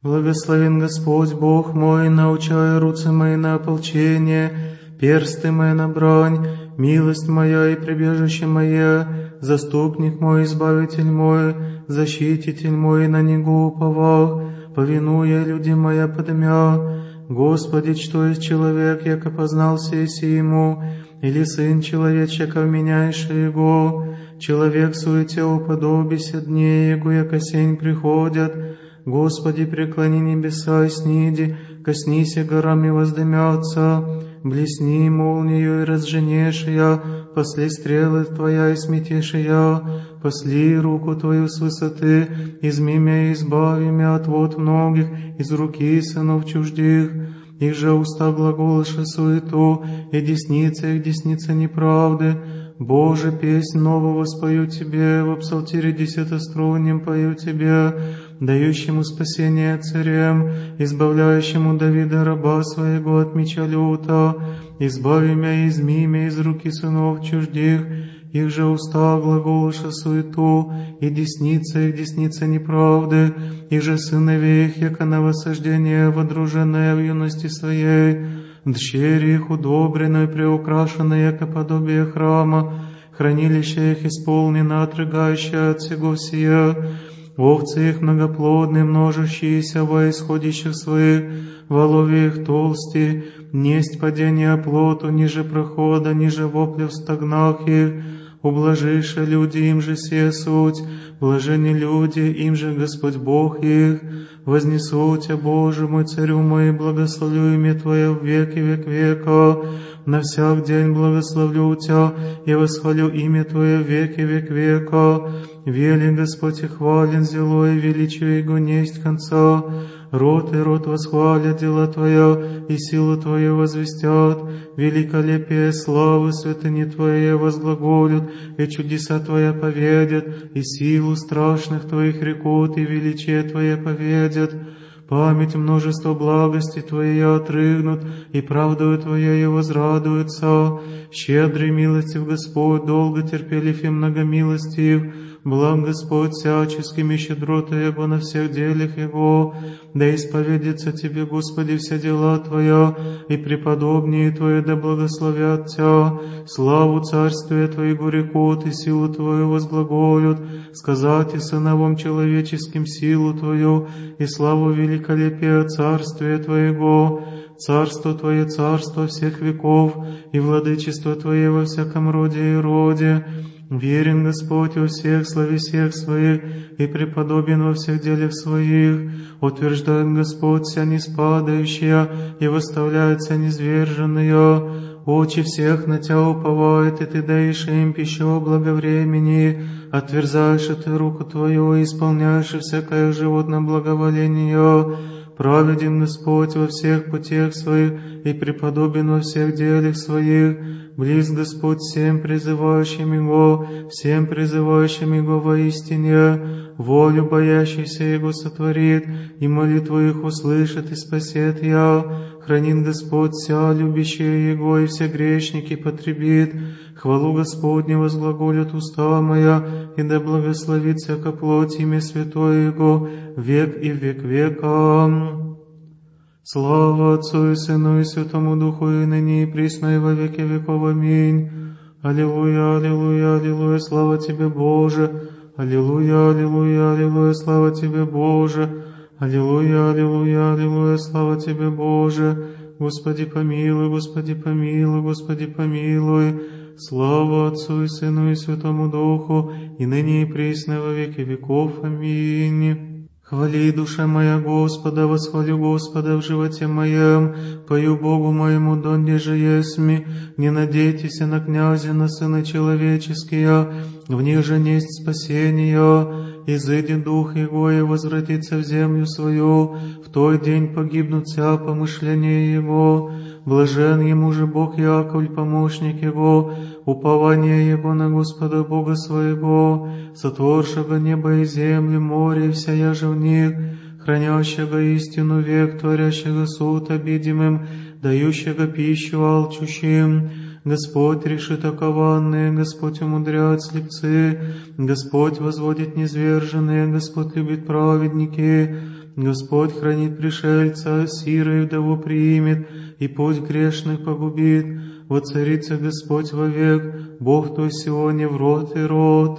Благословен Господь Бог мой, научай руцы мои на ополчение, персты мои на брань, милость моя и прибежище мое, заступник мой, избавитель мой, защититель мой, на него уповал, повинуя люди моя подмя. Господи, что есть человек, яко познал сеси ему, или сын человечек, яко вменяешь его, человек суете уподобися дней его, яко сень приходят. Господи, преклони небеса и сниди, коснися горами воздымятся, блесни молнию и разженешь я, посли стрелы Твоя и сметешь я, посли руку Твою с высоты, изми мя и избави мя от вод многих, из руки сынов чуждых. Их же уста глаголоша суету, и десница их десница неправды. Боже, песнь нового спою Тебе, в псалтире десятоструннем пою Тебе, дающему спасение царям, избавляющему Давида раба своего от меча люта, избави мя из мимя из руки сынов чуждых. Их же уста глаголоша суету, и десница их десница неправды. Их же сыновей их, яко на воссаждение водруженное в юности своей, дщери их удобрено и преукрашено, яко подобие храма, хранилище их исполнено, отрыгающее от всего сия. Овцы их многоплодны, множащиеся во исходящих своих, воловья их толсти, несть падения плоту, ниже прохода, ниже вопля в стогнах их. Ублажиша люди, им же се суть, блажени люди, им же Господь Бог их. Вознесу Тебя, Боже мой, Царю мой, благословлю имя Твое в веки век века. На всяк день благословлю Тебя и восхвалю имя Твое в веки век века. Велик Господь и хвален, зело и величие Его несть конца. Род и род восхвалят дела Твоя, и силу Твою возвестят. Великолепие славы святыни Твоей возглаголют, и чудеса Твоя поведят, и силу страшных Твоих рекут, и величие Твое поведят. Память множества благости Твоей отрыгнут, и правдою Твоею возрадуются. Щедрый милостив Господь, долго терпелив и многомилостив, благ Господь всяческими щедротой Его на всех делах Его. Да исповедится Тебе, Господи, все дела Твоя, и преподобнее Твои да благословят Тебя. Славу Царствия Твоего рекут, и силу Твою возглаголют, сказать и сыновом человеческим силу Твою, и славу великолепия Царствия Твоего. Царство Твое, царство всех веков, и владычество Твое во всяком роде и роде. Верен Господь во всех словесях своих, и преподобен во всех делах своих. Утверждает Господь вся неспадающая, и восставляет вся низверженная. Очи всех на Тебя уповают, и Ты даешь им пищу о благовремени. Отверзаешь Ты руку Твою, и исполняешь всякое животное благоволение. Праведен Господь во всех путях своих, и преподобен во всех делах своих. Близ Господь всем призывающим Его, всем призывающим Его воистине. Волю боящийся Его сотворит, и молитву их услышит и спасет я. Хранит Господь вся любящие Его, и все грешники потребит. Хвалу Господню возглаголят уста моя, и да благословит всяко плоть имя святое Его, век и век века. Слава Отцу и Сыну и Святому Духу, и ныне и присно и во веки веков. Аминь. Аллилуйя, аллилуйя, аллилуйя, слава Тебе, Боже. Аллилуйя, аллилуйя, аллилуйя, слава Тебе, Боже. Аллилуйя, аллилуйя, аллилуйя, слава Тебе, Боже. Господи помилуй, Господи помилуй, Господи помилуй. Слава Отцу и Сыну и Святому Духу, и ныне и присно во веки веков. Аминь. Хвали, душа моя, Господа, восхвалю Господа в животе моем, пою Богу моему, донде же есми, не надейтесь на князя, на сына человеческие, в них же несть спасения. Изыдет дух его и возвратится в землю свою, в той день погибнут вся помышления его. Блажен ему же Бог Яковль, помощник его, упование его на Господа Бога своего, сотворшего небо и землю, море и вся яже в них, хранящего истину век, творящего суд обидимым, дающего пищу алчущим. Господь решит окованные, Господь умудряет слепцы, Господь возводит низверженные, Господь любит праведники. Господь хранит пришельца, сира и вдову примет, и путь грешных погубит. Воцарится Господь вовек, Бог Твой сегодня в род и род.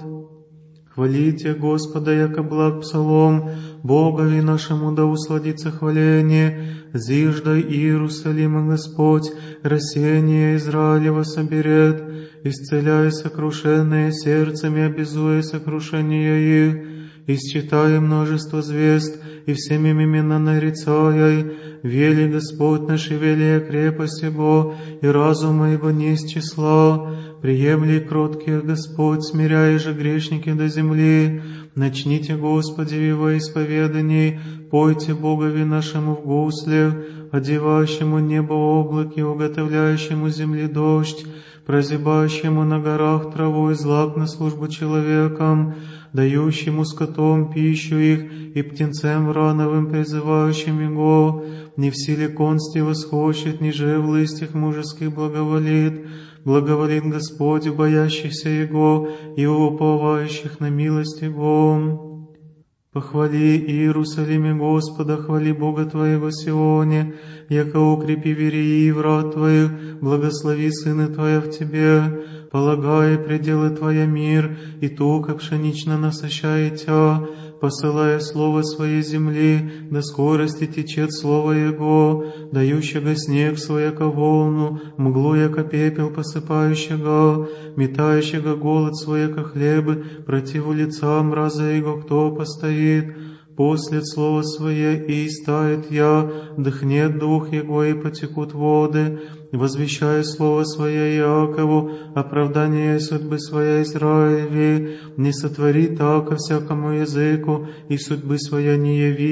Хвалите Господа, яко благ псалом, Богови нашему да усладится хваление. Зиждай Иерусалима Господь, рассеяние Израилева соберет, исцеляя сокрушенные сердцами, обязуя сокрушение их. Исчитай множество звезд, и всеми имена нарицай, вели Господь наш, и велия крепость Его, и разума Его не с числа. Приемли кротких Господь, смиряя же грешники до земли. Начните, Господи, в Его исповедании, пойте Богови нашему в гуслях, одевающему небо облаки, уготовляющему земли дождь, прозябающему на горах траву и злак на службу человекам, дающему скотом пищу их и птенцам рановым призывающим Его. Не в силе консти восхочет, ниже в листьях мужеских благоволит. Благоволит Господь у боящихся Его и у уповающих на милость Его. Похвали Иерусалиме Господа, хвали Бога Твоего Сионе, яко укрепи верии врат Твоих, благослови Сына Твоя в Тебе, полагая пределы Твоя мир, и туго пшенично насыщает Тя, посылая слово Своей земли, до скорости течет слово Его, дающего снег свой, яко волну, мглу, яко пепел посыпающего, метающего голод свой, яко хлебы, противу лица мраза Его, кто постоит. После слова Свое и истает я, дыхнет дух Его, и потекут воды, возвещая слово Свое Иакову, оправдание судьбы Своей Израилеве, не сотвори так ко всякому языку, и судьбы Своя не яви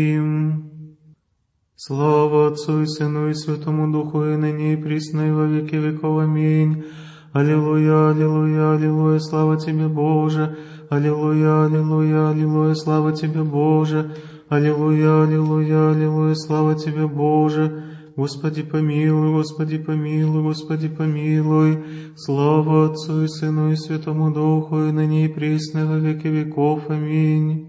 им. Слава Отцу и Сыну и Святому Духу, и ныне и присно и во веки веков. Аминь. Аллилуйя, аллилуйя, аллилуйя, слава Тебе, Боже. Аллилуйя, аллилуйя, аллилуйя, слава Тебе, Боже. Аллилуйя, аллилуйя, аллилуйя, слава Тебе, Боже. Господи помилуй, Господи помилуй, Господи помилуй. Слава Отцу и Сыну и Святому Духу, и ныне и присно во веки веков. Аминь.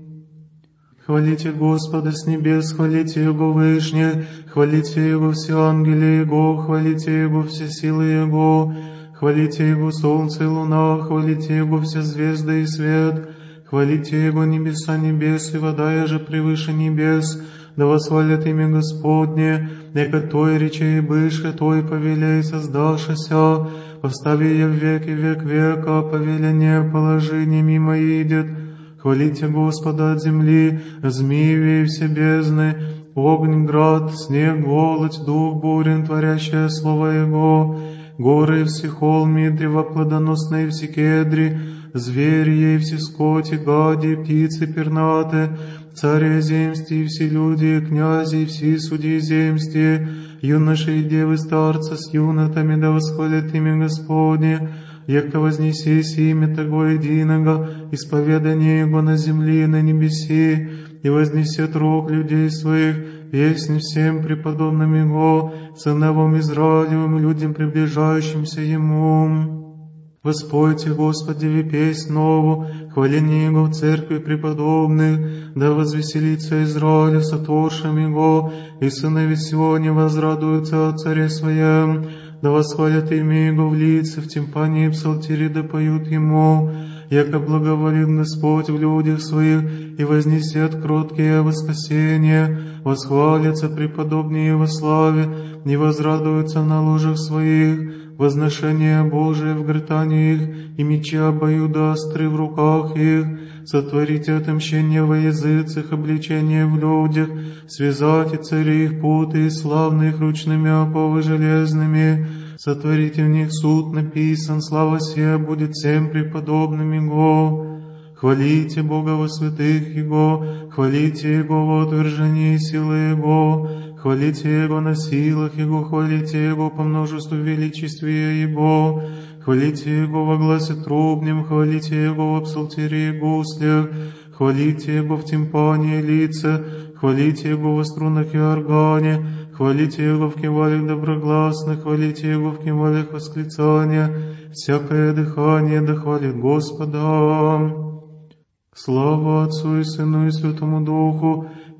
Хвалите Господа с небес, хвалите Его вышних, хвалите Его все ангели Его, хвалите Его все силы Его, хвалите Его солнце и луна, хвалите Его все звезды и свет, хвалите Его небеса небес и вода, же превыше небес, да восхвалят имя Господне, яко Той речей быше, Той повелей создавшися, постави я в веки век века, повеление положи, не мимо идет. Хвалите Господа от земли, змеи и все бездны, огонь, град, снег, голодь, дух бурен, творящее слово Его, горы и все холми, древа плодоносные и все кедри, звери и все скоти, гади, птицы пернаты, цари земсти и все люди, князи и все судьи земсти, юноши и девы старцы с юнотами, да восхвалят имя Господне, яко вознесись имя Того единого, исповедание Его на земле и на небеси, и вознесет рог людей своих, песнь всем преподобным Его, сыновам Израилевым, людям, приближающимся Ему. Воспойте, Господи, ви песнь нову, хваление Его в церкви преподобных, да возвеселится Израиль сотворшим Его, и сыновья Сионе возрадуются о Царе Своем, да восхвалят имя Его в лице, в тимпане и псалтире да поют Ему, яко благоволит Господь в людях Своих, и вознесет кроткие во спасение, восхвалятся преподобные Его славе, и возрадуются на ложах Своих, возношение Божие в гортани их, и мечи обоюда остры в руках их, сотворите отмщение во языцах, обличение в людях, связайте цари их путы, и славные их ручными оковы железными, сотворите в них суд написан, слава сия будет всем преподобным Его. Хвалите Бога во святых Его, хвалите Его во утверждении силы Его, хвалите Его на силах Его, хвалите Его по множеству величествия Его, хвалите Его во гласе трубнем, хвалите Его во псалтире и гуслях, хвалите Его в тимпане и лице, хвалите Его во струнах и органе, хвалите Его в кимвалях доброгласных, хвалите Его в кимвалях восклицания, всякое дыхание да хвалит Господа. Слава Отцу и Сыну и Святому Духу,